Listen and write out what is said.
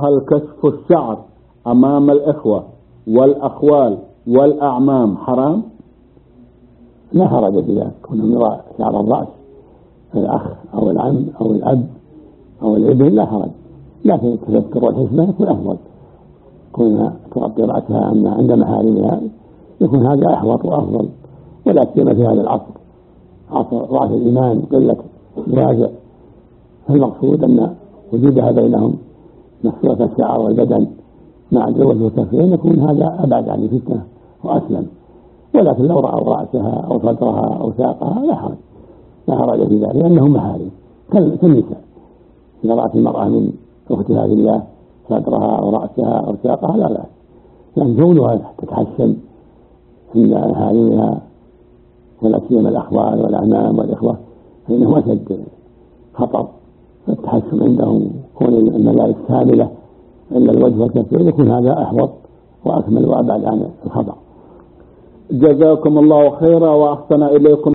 هل كشف الشعر أمام الإخوة والأخوال والأعمام حرام؟ لا حرج في ذلك، كونهم يرى شعر الرأس الأخ أو العم أو الأب أو الابن لا حرج، لكن التذكر والحشمة يكون أفضل. كونها تغطي رأسها عند محارمها يكون هذا أحوط وأفضل، ولا سيما في هذا العصر، عصر ضعف الإيمان قلة الواجع. فالمقصود أن وجودها بينهم مكسورة الشعر والبدن مع الجوز والتكفير يكون هذا أبعد عن الفتنة وأسلم. ولكن لو رأوا رأسها أو صدرها أو ساقها لا حرج في ذلك، لأنهم محارم كالنساء. إذا رأت المرأة من أختها في الله صدرها أو رأسها أو ساقها لا بأس، لأن كونها تتحسن عند محارمها ولا سيما الأخوال والأعمام والإخوة فإنه أشد خطر. فالتحسن عندهم كون الملابس كاملة إلا الوجه والكفين يكون هذا أحوط وأكمل وأبعد عن الخطأ. جزاكم الله خيرا وأحسن إليكم.